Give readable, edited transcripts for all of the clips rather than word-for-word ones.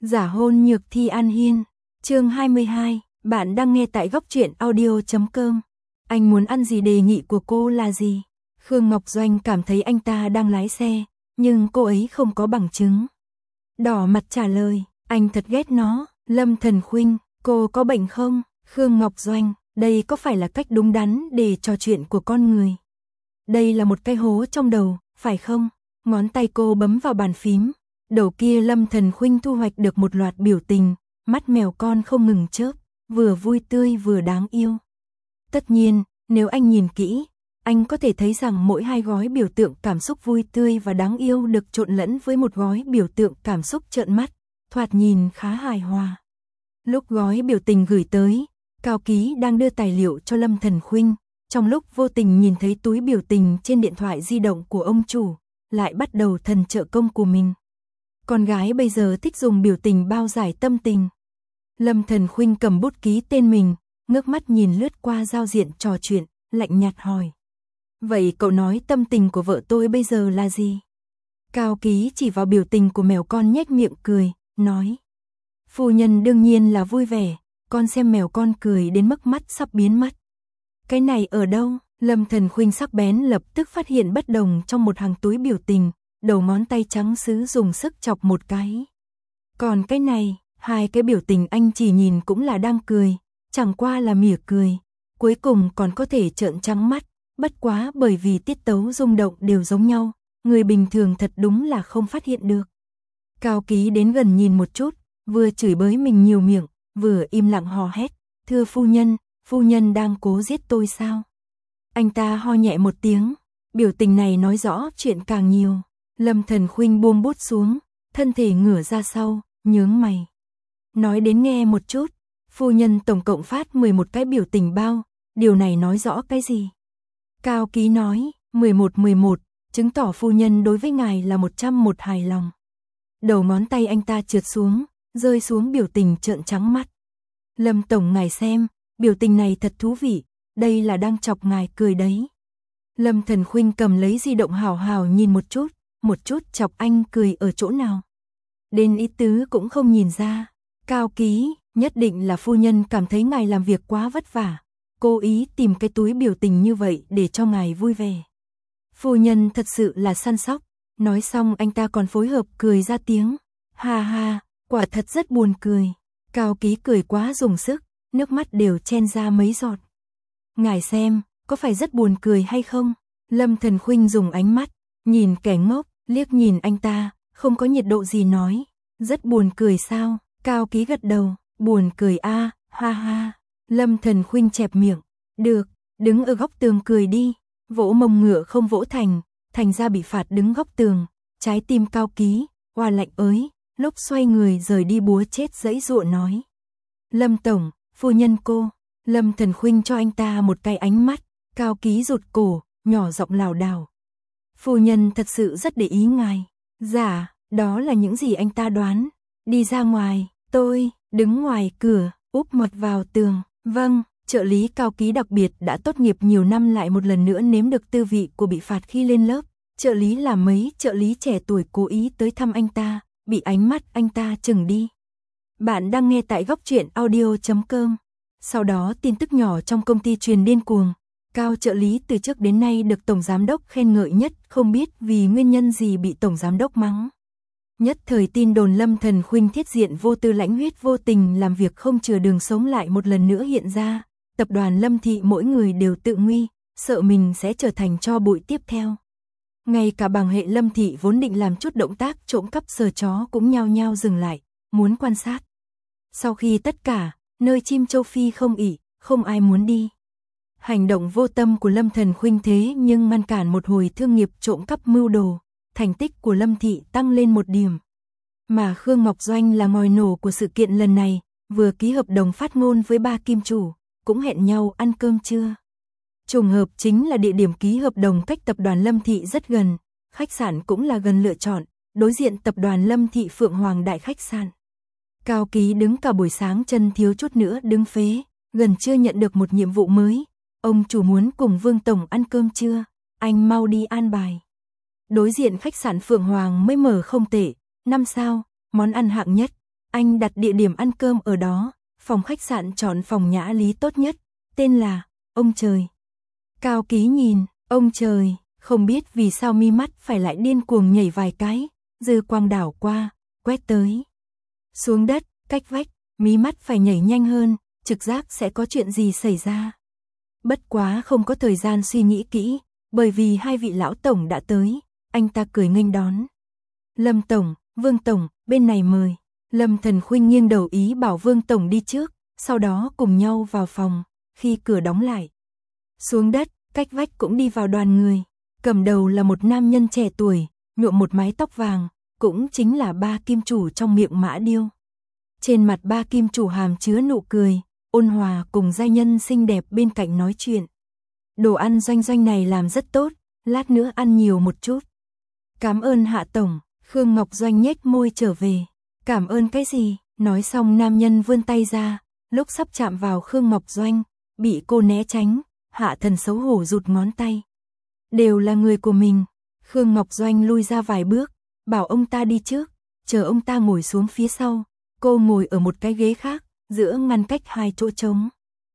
Giả hôn nhược thi An Hiên, chương 22, bạn đang nghe tại góc truyện audio.com. Anh muốn ăn gì, đề nghị của cô là gì? Khương Ngọc Doanh cảm thấy anh ta đang lái xe, nhưng cô ấy không có bằng chứng. Đỏ mặt trả lời, anh thật ghét nó. Lâm Thần Khuynh, cô có bệnh không? Khương Ngọc Doanh, đây có phải là cách đúng đắn để trò chuyện của con người? Đây là một cái hố trong đầu, phải không? Ngón tay cô bấm vào bàn phím. Đầu kia Lâm Thần Khuynh thu hoạch được một loạt biểu tình, mắt mèo con không ngừng chớp, vừa vui tươi vừa đáng yêu. Tất nhiên, nếu anh nhìn kỹ, anh có thể thấy rằng mỗi hai gói biểu tượng cảm xúc vui tươi và đáng yêu được trộn lẫn với một gói biểu tượng cảm xúc trợn mắt, thoạt nhìn khá hài hòa. Lúc gói biểu tình gửi tới, Cao Ký đang đưa tài liệu cho Lâm Thần Khuynh, trong lúc vô tình nhìn thấy túi biểu tình trên điện thoại di động của ông chủ, lại bắt đầu thần trợ công của mình. Con gái bây giờ thích dùng biểu tình bao giải tâm tình. Lâm Thần Khuynh cầm bút ký tên mình, ngước mắt nhìn lướt qua giao diện trò chuyện, lạnh nhạt hỏi. Vậy cậu nói tâm tình của vợ tôi bây giờ là gì? Cao Ký chỉ vào biểu tình của mèo con nhếch miệng cười, nói. Phu nhân đương nhiên là vui vẻ, con xem mèo con cười đến mức mắt sắp biến mất. Cái này ở đâu? Lâm Thần Khuynh sắc bén lập tức phát hiện bất đồng trong một hàng túi biểu tình, đầu ngón tay trắng sứ dùng sức chọc một cái. Còn cái này, hai cái biểu tình anh chỉ nhìn cũng là đang cười, chẳng qua là mỉa cười, cuối cùng còn có thể trợn trắng mắt, bất quá bởi vì tiết tấu rung động đều giống nhau, người bình thường thật đúng là không phát hiện được. Cao Ký đến gần nhìn một chút, vừa chửi bới mình nhiều miệng, vừa im lặng hò hét, thưa phu nhân đang cố giết tôi sao? Anh ta ho nhẹ một tiếng, biểu tình này nói rõ chuyện càng nhiều. Lâm Thần Khuynh buông bút xuống, thân thể ngửa ra sau, nhướng mày. Nói đến nghe một chút, phu nhân tổng cộng phát 11 cái biểu tình bao, điều này nói rõ cái gì? Cao Ký nói, 11, chứng tỏ phu nhân đối với ngài là 101 hài lòng. Đầu ngón tay anh ta trượt xuống, rơi xuống biểu tình trợn trắng mắt. Lâm tổng ngài xem, biểu tình này thật thú vị, đây là đang chọc ngài cười đấy. Lâm Thần Khuynh cầm lấy di động hào hào nhìn một chút chọc anh cười ở chỗ nào. Đến ý tứ cũng không nhìn ra. Cao Ký, nhất định là phu nhân cảm thấy ngài làm việc quá vất vả, cố ý tìm cái túi biểu tình như vậy để cho ngài vui vẻ. Phu nhân thật sự là săn sóc. Nói xong anh ta còn phối hợp cười ra tiếng. Ha ha, quả thật rất buồn cười. Cao Ký cười quá dùng sức, nước mắt đều chen ra mấy giọt. Ngài xem, có phải rất buồn cười hay không? Lâm Thần Khuynh dùng ánh mắt nhìn kẻ ngốc, liếc nhìn anh ta, không có nhiệt độ gì nói. Rất buồn cười sao? Cao Ký gật đầu, buồn cười a, ha ha. Lâm Thần Khuynh chẹp miệng, được, đứng ở góc tường cười đi. Vỗ mông ngựa không vỗ thành ra bị phạt đứng góc tường. Trái tim Cao Ký, oa lạnh ới, lúc xoay người rời đi búa chết giãy giụa nói. Lâm tổng, phu nhân cô. Lâm Thần Khuynh cho anh ta một cái ánh mắt. Cao Ký rụt cổ, nhỏ giọng lảo đảo. Phu nhân thật sự rất để ý ngài. Dạ, đó là những gì anh ta đoán. Đi ra ngoài, tôi đứng ngoài cửa, úp mặt vào tường. Vâng, trợ lý Cao Ký đặc biệt đã tốt nghiệp nhiều năm lại một lần nữa nếm được tư vị của bị phạt khi lên lớp. Trợ lý là mấy trợ lý trẻ tuổi cố ý tới thăm anh ta, bị ánh mắt anh ta chừng đi. Bạn đang nghe tại góc truyện audio.com. Sau đó tin tức nhỏ trong công ty truyền điên cuồng. Cao trợ lý từ trước đến nay được tổng giám đốc khen ngợi nhất, không biết vì nguyên nhân gì bị tổng giám đốc mắng. Nhất thời tin đồn Lâm Thần Khuynh thiết diện vô tư lãnh huyết vô tình làm việc không chừa đường sống lại một lần nữa hiện ra. Tập đoàn Lâm Thị mỗi người đều tự nguy, sợ mình sẽ trở thành tro bụi tiếp theo. Ngay cả bảng hệ Lâm Thị vốn định làm chút động tác trộm cắp sờ chó cũng nhao nhao dừng lại, muốn quan sát. Sau khi tất cả, nơi chim châu Phi không ỉ, không ai muốn đi. Hành động vô tâm của Lâm Thần Khuynh thế nhưng ngăn cản một hồi thương nghiệp trộm cắp mưu đồ, thành tích của Lâm Thị tăng lên một điểm. Mà Khương Ngọc Doanh là ngòi nổ của sự kiện lần này, vừa ký hợp đồng phát ngôn với ba kim chủ, cũng hẹn nhau ăn cơm trưa. Trùng hợp chính là địa điểm ký hợp đồng cách tập đoàn Lâm Thị rất gần, khách sạn cũng là gần lựa chọn, đối diện tập đoàn Lâm Thị Phượng Hoàng Đại khách sạn. Cao Ký đứng cả buổi sáng chân thiếu chút nữa đứng phế, gần chưa nhận được một nhiệm vụ mới. Ông chủ muốn cùng Vương Tổng ăn cơm trưa, anh mau đi an bài. Đối diện khách sạn Phượng Hoàng mới mở không tệ, 5 sao, món ăn hạng nhất, Anh đặt địa điểm ăn cơm ở đó, phòng khách sạn chọn phòng nhã lý tốt nhất, tên là Ông Trời. Cao Ký nhìn, ông trời, không biết vì sao mi mắt phải lại điên cuồng nhảy vài cái, dư quang đảo qua, quét tới. Xuống đất, cách vách, mí mắt phải nhảy nhanh hơn, trực giác sẽ có chuyện gì xảy ra. Bất quá không có thời gian suy nghĩ kỹ, bởi vì hai vị lão tổng đã tới, anh ta cười nghênh đón. Lâm tổng, Vương tổng, bên này mời. Lâm Thần Khuynh nghiêng đầu ý bảo Vương tổng đi trước, sau đó cùng nhau vào phòng, khi cửa đóng lại. Xuống đất, cách vách cũng đi vào đoàn người, cầm đầu là một nam nhân trẻ tuổi, nhuộm một mái tóc vàng, cũng chính là Ba Kim Chủ trong miệng Mã Điêu. Trên mặt Ba Kim Chủ hàm chứa nụ cười, ôn hòa cùng giai nhân xinh đẹp bên cạnh nói chuyện. Đồ ăn Doanh Doanh này làm rất tốt, lát nữa ăn nhiều một chút. Cảm ơn Hạ tổng. Khương Ngọc Doanh nhếch môi trở về. Cảm ơn cái gì? Nói xong nam nhân vươn tay ra, lúc sắp chạm vào Khương Ngọc Doanh, bị cô né tránh, Hạ Thần xấu hổ rụt ngón tay. Đều là người của mình. Khương Ngọc Doanh lui ra vài bước, bảo ông ta đi trước, chờ ông ta ngồi xuống phía sau, cô ngồi ở một cái ghế khác, giữa ngăn cách hai chỗ trống.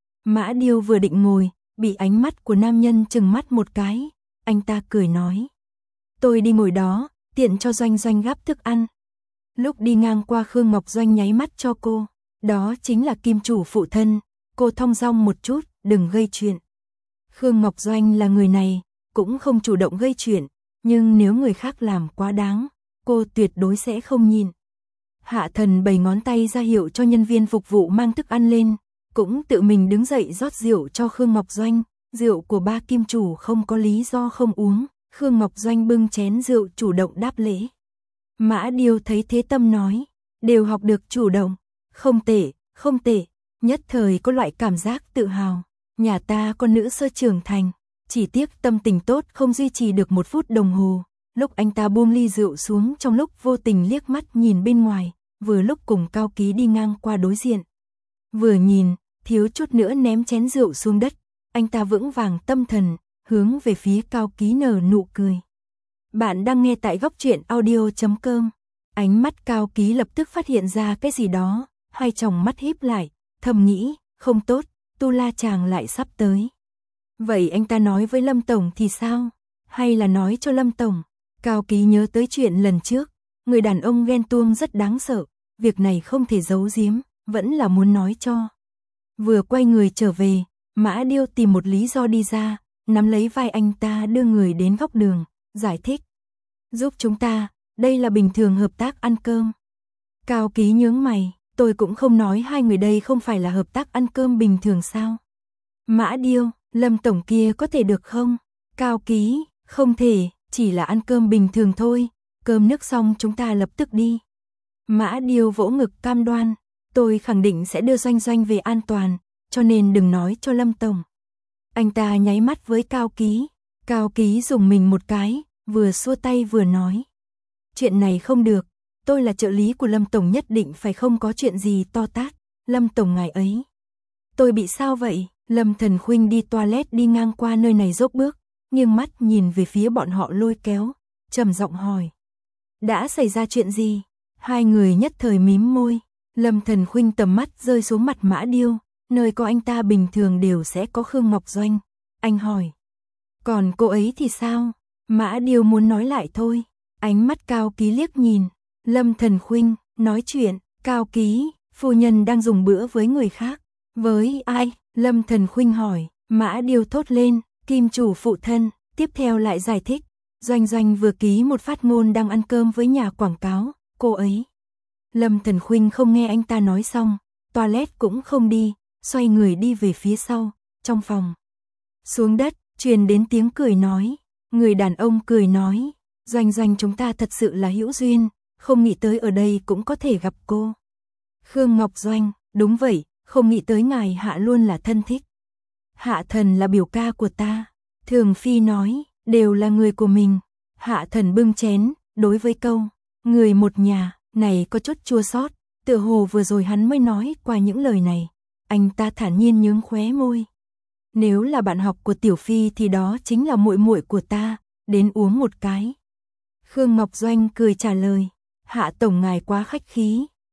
Mã Điêu vừa định ngồi, bị ánh mắt của nam nhân chừng mắt một cái, anh ta cười nói. Tôi đi ngồi đó, tiện cho Doanh Doanh gắp thức ăn. Lúc đi ngang qua Khương Ngọc Doanh nháy mắt cho cô, đó chính là Kim Chủ phụ thân, cô thong dong một chút, đừng gây chuyện. Khương Ngọc Doanh là người này, cũng không chủ động gây chuyện, nhưng nếu người khác làm quá đáng, cô tuyệt đối sẽ không nhìn. Hạ Thần bày ngón tay ra hiệu cho nhân viên phục vụ mang thức ăn lên, cũng tự mình đứng dậy rót rượu cho Khương Ngọc Doanh, rượu của Ba Kim Chủ không có lý do không uống. Khương Ngọc Doanh bưng chén rượu chủ động đáp lễ. Mã Điêu thấy thế tâm nói, đều học được chủ động, không tệ, không tệ, nhất thời có loại cảm giác tự hào, nhà ta con nữ sơ trưởng thành, chỉ tiếc tâm tình tốt không duy trì được một phút đồng hồ, lúc anh ta buông ly rượu xuống trong lúc vô tình liếc mắt nhìn bên ngoài, vừa lúc cùng Cao Ký đi ngang qua đối diện. Vừa nhìn, thiếu chút nữa ném chén rượu xuống đất, anh ta vững vàng tâm thần, hướng về phía Cao Ký nở nụ cười. Bạn đang nghe tại góc truyện audio.com. Ánh mắt Cao Ký lập tức phát hiện ra cái gì đó, hai tròng mắt híp lại, thầm nghĩ, không tốt, Tu La chàng lại sắp tới. Vậy anh ta nói với Lâm tổng thì sao? Hay là nói cho Lâm tổng? Cao Ký nhớ tới chuyện lần trước, người đàn ông ghen tuông rất đáng sợ, việc này không thể giấu giếm, vẫn là muốn nói cho. Vừa quay người trở về, Mã Điêu tìm một lý do đi ra, nắm lấy vai anh ta đưa người đến góc đường, giải thích. Giúp chúng ta, đây là bình thường hợp tác ăn cơm. Cao Ký nhướng mày, tôi cũng không nói hai người đây không phải là hợp tác ăn cơm bình thường sao. Mã Điêu, Lâm tổng kia có thể được không? Cao Ký, không thể, chỉ là ăn cơm bình thường thôi, cơm nước xong chúng ta lập tức đi. Mã Điêu vỗ ngực cam đoan, tôi khẳng định sẽ đưa Doanh Doanh về an toàn, cho nên đừng nói cho Lâm tổng. Anh ta nháy mắt với Cao Ký, Cao Ký dùng mình một cái, vừa xua tay vừa nói. Chuyện này không được, tôi là trợ lý của Lâm tổng nhất định phải không có chuyện gì to tát, Lâm tổng ngài ấy. Tôi bị sao vậy? Lâm Thần Khuynh đi toilet đi ngang qua nơi này dốc bước, nghiêng mắt nhìn về phía bọn họ lôi kéo, trầm giọng hỏi. Đã xảy ra chuyện gì? Hai người nhất thời mím môi, Lâm Thần Khuynh tầm mắt rơi xuống mặt Mã Điêu, nơi có anh ta bình thường đều sẽ có Khương Ngọc Doanh. Anh hỏi. Còn cô ấy thì sao? Mã Điêu muốn nói lại thôi. Ánh mắt Cao Ký liếc nhìn. Lâm Thần Khuynh, nói chuyện. Cao Ký, phu nhân đang dùng bữa với người khác. Với ai? Lâm Thần Khuynh hỏi. Mã Điêu thốt lên. Kim chủ phụ thân. Tiếp theo lại giải thích. Doanh Doanh vừa ký một phát ngôn đang ăn cơm với nhà quảng cáo. Cô ấy. Lâm Thần Khuynh không nghe anh ta nói xong. Toilet cũng không đi. Xoay người đi về phía sau. Trong phòng. Xuống đất, truyền đến tiếng cười nói. Người đàn ông cười nói. Doanh Doanh chúng ta thật sự là hữu duyên. Không nghĩ tới ở đây cũng có thể gặp cô. Khương Ngọc Doanh, đúng vậy, không nghĩ tới ngài Hạ luôn là thân thích. Hạ Thần là biểu ca của ta. Thường Phi nói, đều là người của mình. Hạ Thần bưng chén, đối với câu, người một nhà, này có chút chua xót. Tựa hồ vừa rồi hắn mới nói qua những lời này. Anh ta thản nhiên nhướng khóe môi. Nếu là bạn học của Tiểu Phi thì đó chính là muội muội của ta, đến uống một cái. Khương Ngọc Doanh cười trả lời, Hạ tổng ngài quá khách khí,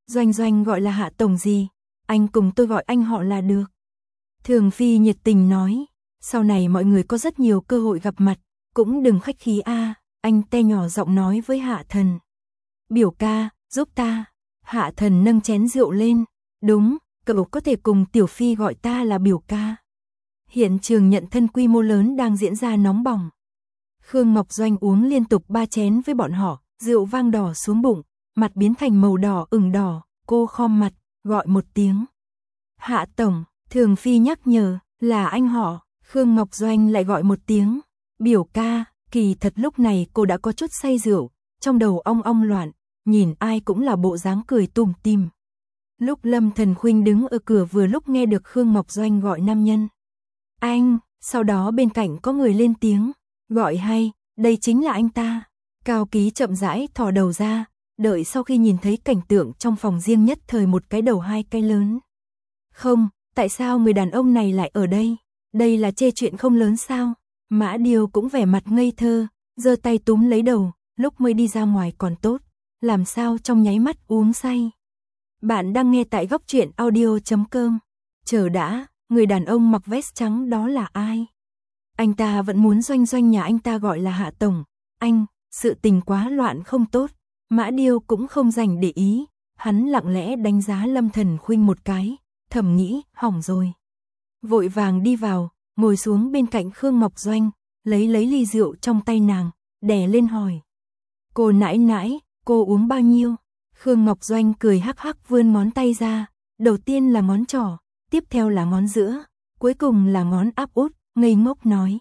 Doanh Doanh gọi là Hạ tổng gì, anh cùng tôi gọi anh họ là được. Thường Phi nhiệt tình nói, sau này mọi người có rất nhiều cơ hội gặp mặt, cũng đừng khách khí a. Anh te nhỏ giọng nói với Hạ Thần. Biểu ca, giúp ta. Hạ Thần nâng chén rượu lên, đúng, cậu có thể cùng Tiểu Phi gọi ta là biểu ca. Hiện trường nhận thân quy mô lớn đang diễn ra nóng bỏng. Khương Ngọc Doanh uống liên tục 3 chén với bọn họ, rượu vang đỏ xuống bụng, mặt biến thành màu đỏ ửng đỏ, cô khom mặt, gọi một tiếng. Hạ tổng, Thường Phi nhắc nhở, là anh họ. Khương Ngọc Doanh lại gọi một tiếng, biểu ca. Kỳ thật lúc này cô đã có chút say rượu, trong đầu ong ong loạn, nhìn ai cũng là bộ dáng cười tủm tỉm. Lúc Lâm Thần Khuynh đứng ở cửa vừa lúc nghe được Khương Ngọc Doanh gọi nam nhân. Anh, sau đó bên cạnh có người lên tiếng, gọi hay, đây chính là anh ta. Cao Ký chậm rãi thò đầu ra, đợi sau khi nhìn thấy cảnh tượng trong phòng riêng nhất thời một cái đầu hai cái lớn. Không, tại sao người đàn ông này lại ở đây? Đây là chê chuyện không lớn sao? Mã Điều cũng vẻ mặt ngây thơ, giơ tay túm lấy đầu, lúc mới đi ra ngoài còn tốt, làm sao trong nháy mắt uống say. Bạn đang nghe tại góc truyện audio.com. Chờ đã, người đàn ông mặc vest trắng đó là ai? Anh ta vẫn muốn Doanh Doanh nhà anh ta gọi là Hạ tổng. Anh, sự tình quá loạn không tốt. Mã Điêu cũng không dành để ý, hắn lặng lẽ đánh giá Lâm Thần Khuynh một cái, thầm nghĩ, hỏng rồi. Vội vàng đi vào, ngồi xuống bên cạnh Khương Ngọc Doanh, lấy ly rượu trong tay nàng, đè lên hỏi. Cô nãi nãi, cô uống bao nhiêu? Khương Ngọc Doanh cười hắc hắc vươn ngón tay ra, đầu tiên là ngón trỏ, tiếp theo là ngón giữa, cuối cùng là ngón áp út, ngây ngốc nói.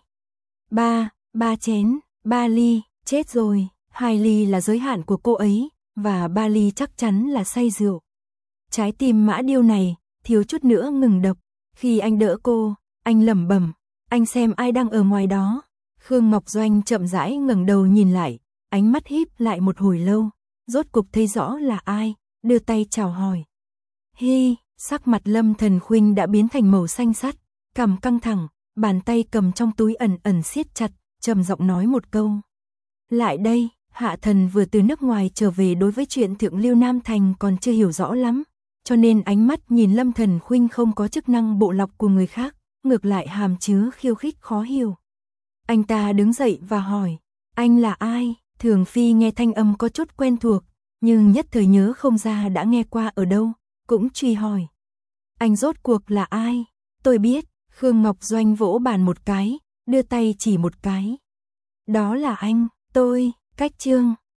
Ba chén, 3 ly, chết rồi, 2 ly là giới hạn của cô ấy, và 3 ly chắc chắn là say rượu. Trái tim Mã Điêu này, thiếu chút nữa ngừng đập, khi anh đỡ cô, anh lẩm bẩm, anh xem ai đang ở ngoài đó. Khương Ngọc Doanh chậm rãi ngẩng đầu nhìn lại, ánh mắt híp lại một hồi lâu, rốt cục thấy rõ là ai, đưa tay chào hỏi. Hi, sắc mặt Lâm Thần Khuynh đã biến thành màu xanh sắt, cằm căng thẳng, bàn tay cầm trong túi ẩn ẩn siết chặt, trầm giọng nói một câu. Lại đây, Hạ Thần vừa từ nước ngoài trở về đối với chuyện Thượng Lưu Nam Thành còn chưa hiểu rõ lắm, cho nên ánh mắt nhìn Lâm Thần Khuynh không có chức năng bộ lọc của người khác, ngược lại hàm chứa khiêu khích khó hiểu. Anh ta đứng dậy và hỏi, anh là ai? Thường Phi nghe thanh âm có chút quen thuộc, nhưng nhất thời nhớ không ra đã nghe qua ở đâu, cũng truy hỏi. Anh rốt cuộc là ai? Tôi biết, Khương Ngọc Doanh vỗ bàn một cái, đưa tay chỉ một cái. Đó là anh, tôi, Cách Trương.